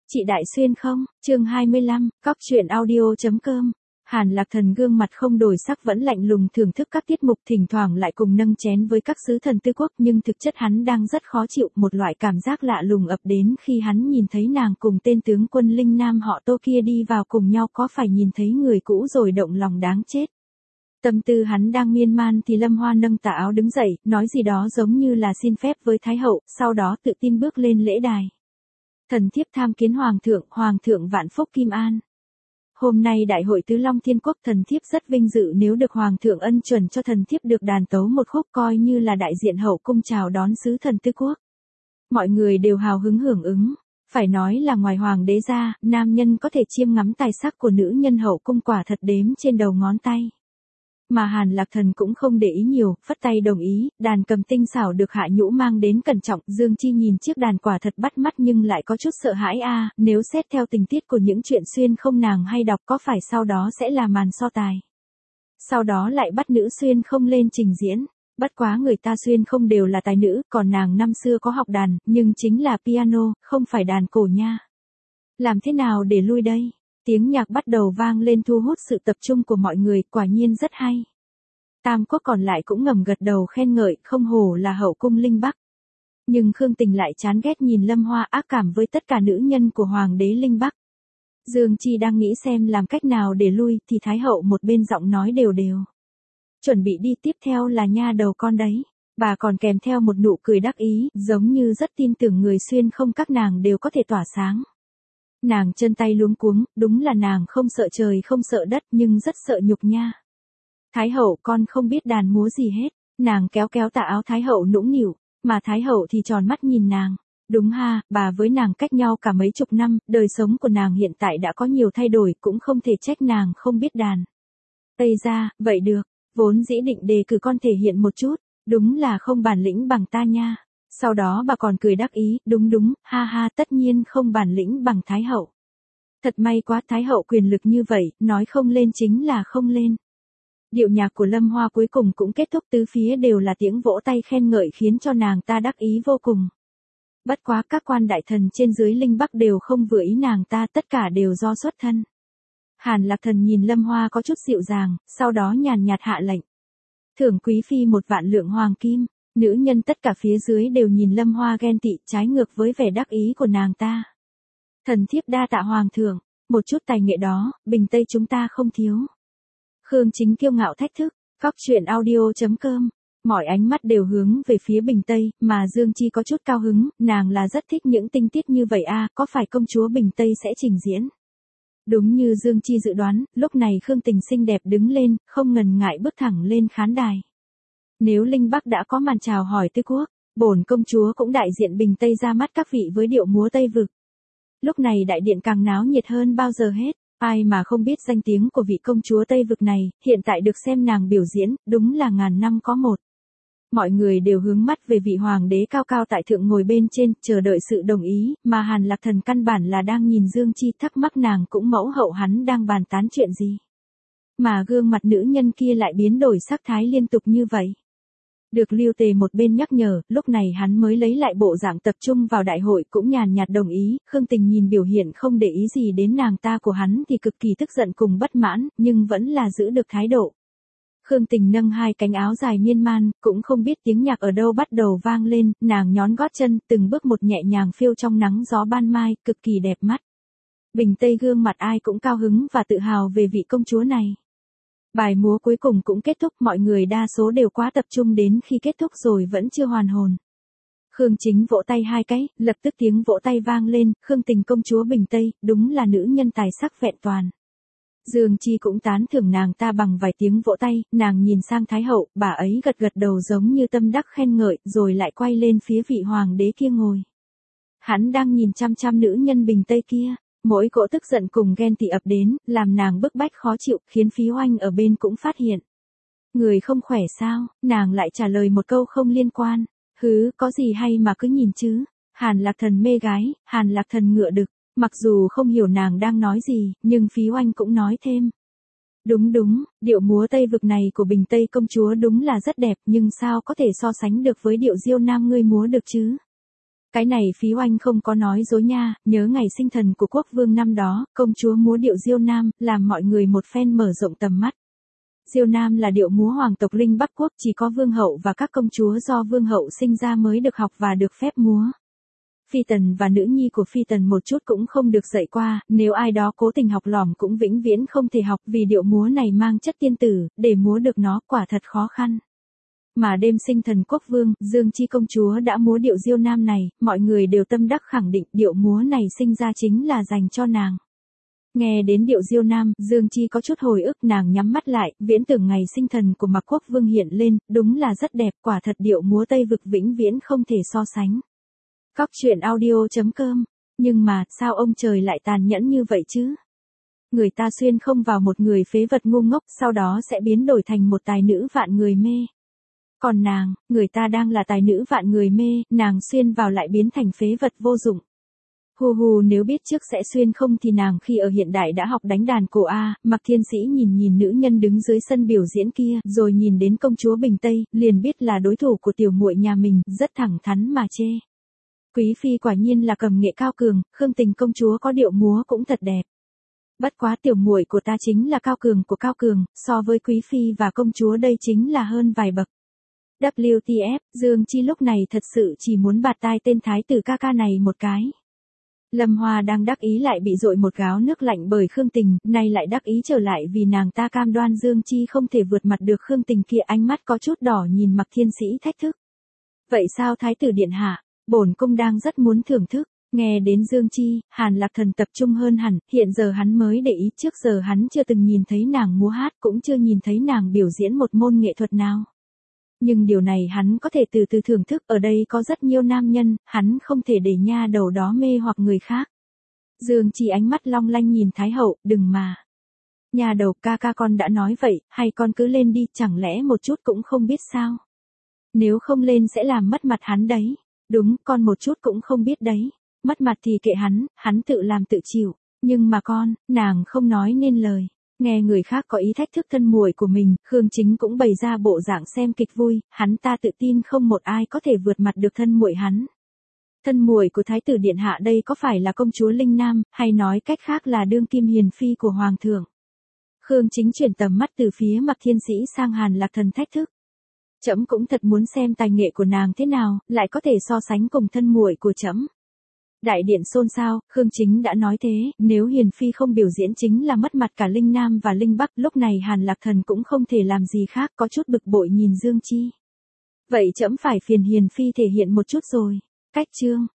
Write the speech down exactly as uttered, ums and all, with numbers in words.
Chị Đại Xuyên không, chương hai mươi lăm, cóc truyện audio.com. Hàn Lạc Thần gương mặt không đổi sắc vẫn lạnh lùng thưởng thức các tiết mục, thỉnh thoảng lại cùng nâng chén với các sứ thần tư quốc, nhưng thực chất hắn đang rất khó chịu, một loại cảm giác lạ lùng ập đến khi hắn nhìn thấy nàng cùng tên tướng quân Linh Nam họ Tô kia đi vào cùng nhau, có phải nhìn thấy người cũ rồi động lòng đáng chết. Tâm tư hắn đang miên man thì Lâm Hoa nâng tà áo đứng dậy, nói gì đó giống như là xin phép với Thái hậu, sau đó tự tin bước lên lễ đài. Thần thiếp tham kiến Hoàng thượng, Hoàng thượng vạn phúc kim an. Hôm nay đại hội Tứ Long Thiên Quốc, thần thiếp rất vinh dự nếu được Hoàng thượng ân chuẩn cho thần thiếp được đàn tấu một khúc, coi như là đại diện hậu cung chào đón sứ thần Tư Quốc. Mọi người đều hào hứng hưởng ứng. Phải nói là ngoài hoàng đế ra, nam nhân có thể chiêm ngắm tài sắc của nữ nhân hậu cung quả thật đếm trên đầu ngón tay. Mà Hàn Lạc Thần cũng không để ý nhiều, phất tay đồng ý, đàn cầm tinh xảo được Hạ Nhũ mang đến cẩn trọng. Dương Chi nhìn chiếc đàn quả thật bắt mắt nhưng lại có chút sợ hãi a, à, nếu xét theo tình tiết của những chuyện xuyên không nàng hay đọc có phải sau đó sẽ là màn so tài. Sau đó lại bắt nữ xuyên không lên trình diễn, bất quá người ta xuyên không đều là tài nữ, còn nàng năm xưa có học đàn, nhưng chính là piano, không phải đàn cổ nha. Làm thế nào để lui đây? Tiếng nhạc bắt đầu vang lên thu hút sự tập trung của mọi người, quả nhiên rất hay. Tam quốc còn lại cũng ngầm gật đầu khen ngợi, không hổ là hậu cung Linh Bắc. Nhưng Khương Tình lại chán ghét nhìn Lâm Hoa, ác cảm với tất cả nữ nhân của Hoàng đế Linh Bắc. Dương Chi đang nghĩ xem làm cách nào để lui, thì Thái hậu một bên giọng nói đều đều. Chuẩn bị đi, tiếp theo là nha đầu con đấy. Bà còn kèm theo một nụ cười đắc ý, giống như rất tin tưởng người xuyên không các nàng đều có thể tỏa sáng. Nàng chân tay luống cuống, đúng là nàng không sợ trời không sợ đất nhưng rất sợ nhục nha. Thái hậu con không biết đàn múa gì hết, nàng kéo kéo tà áo Thái hậu nũng nịu, mà Thái hậu thì tròn mắt nhìn nàng. Đúng ha, bà với nàng cách nhau cả mấy chục năm, đời sống của nàng hiện tại đã có nhiều thay đổi, cũng không thể trách nàng không biết đàn. Tây ra, vậy được, vốn dĩ định đề cử con thể hiện một chút, đúng là không bản lĩnh bằng ta nha. Sau đó bà còn cười đắc ý, đúng đúng, ha ha, tất nhiên không bản lĩnh bằng Thái hậu. Thật may quá, Thái hậu quyền lực như vậy, nói không lên chính là không lên. Điệu nhạc của Lâm Hoa cuối cùng cũng kết thúc, tứ phía đều là tiếng vỗ tay khen ngợi khiến cho nàng ta đắc ý vô cùng. Bất quá các quan đại thần trên dưới Linh Bắc đều không vừa ý nàng ta, tất cả đều do xuất thân. Hàn Lạc Thần nhìn Lâm Hoa có chút dịu dàng, sau đó nhàn nhạt hạ lệnh. Thưởng quý phi một vạn lượng hoàng kim. Nữ nhân tất cả phía dưới đều nhìn Lâm Hoa ghen tị, trái ngược với vẻ đắc ý của nàng ta. Thần thiếp đa tạ Hoàng thượng, một chút tài nghệ đó, Bình Tây chúng ta không thiếu. Khương Chính kiêu ngạo thách thức, cóc truyện audio.com. Mọi ánh mắt đều hướng về phía Bình Tây, mà Dương Chi có chút cao hứng, nàng là rất thích những tinh tiết như vậy a, à, có phải công chúa Bình Tây sẽ trình diễn? Đúng như Dương Chi dự đoán, lúc này Khương Tình xinh đẹp đứng lên, không ngần ngại bước thẳng lên khán đài. Nếu Linh Bắc đã có màn chào hỏi Tư Quốc, bổn công chúa cũng đại diện Bình Tây ra mắt các vị với điệu múa Tây Vực. Lúc này đại điện càng náo nhiệt hơn bao giờ hết, ai mà không biết danh tiếng của vị công chúa Tây Vực này, hiện tại được xem nàng biểu diễn, đúng là ngàn năm có một. Mọi người đều hướng mắt về vị hoàng đế cao cao tại thượng ngồi bên trên, chờ đợi sự đồng ý, mà Hàn Lạc Thần căn bản là đang nhìn Dương Chi, thắc mắc nàng cũng mẫu hậu hắn đang bàn tán chuyện gì. Mà gương mặt nữ nhân kia lại biến đổi sắc thái liên tục như vậy. Được Lưu Tề một bên nhắc nhở, lúc này hắn mới lấy lại bộ dạng tập trung vào đại hội, cũng nhàn nhạt đồng ý. Khương Tình nhìn biểu hiện không để ý gì đến nàng ta của hắn thì cực kỳ tức giận cùng bất mãn, nhưng vẫn là giữ được thái độ. Khương Tình nâng hai cánh áo dài miên man, cũng không biết tiếng nhạc ở đâu bắt đầu vang lên, nàng nhón gót chân, từng bước một nhẹ nhàng phiêu trong nắng gió ban mai, cực kỳ đẹp mắt. Bình Tây gương mặt ai cũng cao hứng và tự hào về vị công chúa này. Bài múa cuối cùng cũng kết thúc, mọi người đa số đều quá tập trung đến khi kết thúc rồi vẫn chưa hoàn hồn. Khương Chính vỗ tay hai cái, lập tức tiếng vỗ tay vang lên, Khương Tình công chúa Bình Tây, đúng là nữ nhân tài sắc vẹn toàn. Dương Chi cũng tán thưởng nàng ta bằng vài tiếng vỗ tay, nàng nhìn sang Thái hậu, bà ấy gật gật đầu giống như tâm đắc khen ngợi, rồi lại quay lên phía vị hoàng đế kia ngồi. Hắn đang nhìn chăm chăm nữ nhân Bình Tây kia. Mỗi cỗ tức giận cùng ghen tị ập đến, làm nàng bức bách khó chịu, khiến Phí Oanh ở bên cũng phát hiện. Người không khỏe sao, nàng lại trả lời một câu không liên quan. Hứ, có gì hay mà cứ nhìn chứ. Hàn Lạc Thần mê gái, Hàn Lạc Thần ngựa đực, mặc dù không hiểu nàng đang nói gì, nhưng Phí Oanh cũng nói thêm. Đúng đúng, điệu múa Tây Vực này của Bình Tây công chúa đúng là rất đẹp, nhưng sao có thể so sánh được với điệu Diêu Nam ngươi múa được chứ. Cái này Phí Oanh không có nói dối nha, nhớ ngày sinh thần của quốc vương năm đó, công chúa múa điệu Diêu Nam, làm mọi người một phen mở rộng tầm mắt. Diêu Nam là điệu múa hoàng tộc Linh Bắc Quốc, chỉ có vương hậu và các công chúa do vương hậu sinh ra mới được học và được phép múa. Phi Tần và nữ nhi của Phi Tần một chút cũng không được dạy qua, nếu ai đó cố tình học lỏm cũng vĩnh viễn không thể học vì điệu múa này mang chất tiên tử, để múa được nó quả thật khó khăn. Mà đêm sinh thần quốc vương, Dương Chi công chúa đã múa điệu Diêu Nam này, mọi người đều tâm đắc khẳng định điệu múa này sinh ra chính là dành cho nàng. Nghe đến điệu Diêu Nam, Dương Chi có chút hồi ức, nàng nhắm mắt lại, viễn tưởng ngày sinh thần của Mạc Quốc vương hiện lên, đúng là rất đẹp, quả thật điệu múa Tây vực vĩnh viễn không thể so sánh. Cóc truyện audio chấm com. Nhưng mà, sao ông trời lại tàn nhẫn như vậy chứ? Người ta xuyên không vào một người phế vật ngu ngốc, sau đó sẽ biến đổi thành một tài nữ vạn người mê. Còn nàng, người ta đang là tài nữ vạn người mê, nàng xuyên vào lại biến thành phế vật vô dụng. Hù hù, nếu biết trước sẽ xuyên không thì nàng khi ở hiện đại đã học đánh đàn cổ A. Mạc Thiên Sĩ nhìn nhìn nữ nhân đứng dưới sân biểu diễn kia, rồi nhìn đến công chúa Bình Tây, liền biết là đối thủ của tiểu muội nhà mình, rất thẳng thắn mà chê. Quý phi quả nhiên là cầm nghệ cao cường, Khương Tình công chúa có điệu múa cũng thật đẹp. Bất quá tiểu muội của ta chính là cao cường của cao cường, so với quý phi và công chúa đây chính là hơn vài bậc. W T F, Dương Chi lúc này thật sự chỉ muốn bạt tai tên thái tử ca ca này một cái. Lâm Hoa đang đắc ý lại bị dội một gáo nước lạnh bởi Khương Tình, nay lại đắc ý trở lại vì nàng ta cam đoan Dương Chi không thể vượt mặt được Khương Tình kia, ánh mắt có chút đỏ nhìn Mạc Thiên Sĩ thách thức. Vậy sao thái tử điện hạ? Bổn cung đang rất muốn thưởng thức. Nghe đến Dương Chi, Hàn Lạc Thần tập trung hơn hẳn, hiện giờ hắn mới để ý, trước giờ hắn chưa từng nhìn thấy nàng múa hát, cũng chưa nhìn thấy nàng biểu diễn một môn nghệ thuật nào. Nhưng điều này hắn có thể từ từ thưởng thức, ở đây có rất nhiều nam nhân, hắn không thể để nha đầu đó mê hoặc người khác. Dương Chi ánh mắt long lanh nhìn Thái hậu, đừng mà. Nha đầu, ca ca con đã nói vậy, hay con cứ lên đi, chẳng lẽ một chút cũng không biết sao? Nếu không lên sẽ làm mất mặt hắn đấy. Đúng, con một chút cũng không biết đấy. Mất mặt thì kệ hắn, hắn tự làm tự chịu. Nhưng mà con, nàng không nói nên lời. Nghe người khác có ý thách thức thân muội của mình, Khương Chính cũng bày ra bộ dạng xem kịch vui, hắn ta tự tin không một ai có thể vượt mặt được thân muội hắn. Thân muội của thái tử điện hạ đây có phải là công chúa Linh Nam, hay nói cách khác là đương kim hiền phi của hoàng thượng? Khương Chính chuyển tầm mắt từ phía Mạc Thiên Sĩ sang Hàn Lạc Thần thách thức. Trẫm cũng thật muốn xem tài nghệ của nàng thế nào, lại có thể so sánh cùng thân muội của trẫm. Đại điện xôn xao, Khương Chính đã nói thế, nếu hiền phi không biểu diễn chính là mất mặt cả Linh Nam và Linh Bắc, lúc này Hàn Lạc Thần cũng không thể làm gì khác, có chút bực bội nhìn Dương Chi. Vậy trẫm phải phiền hiền phi thể hiện một chút rồi. Cách chương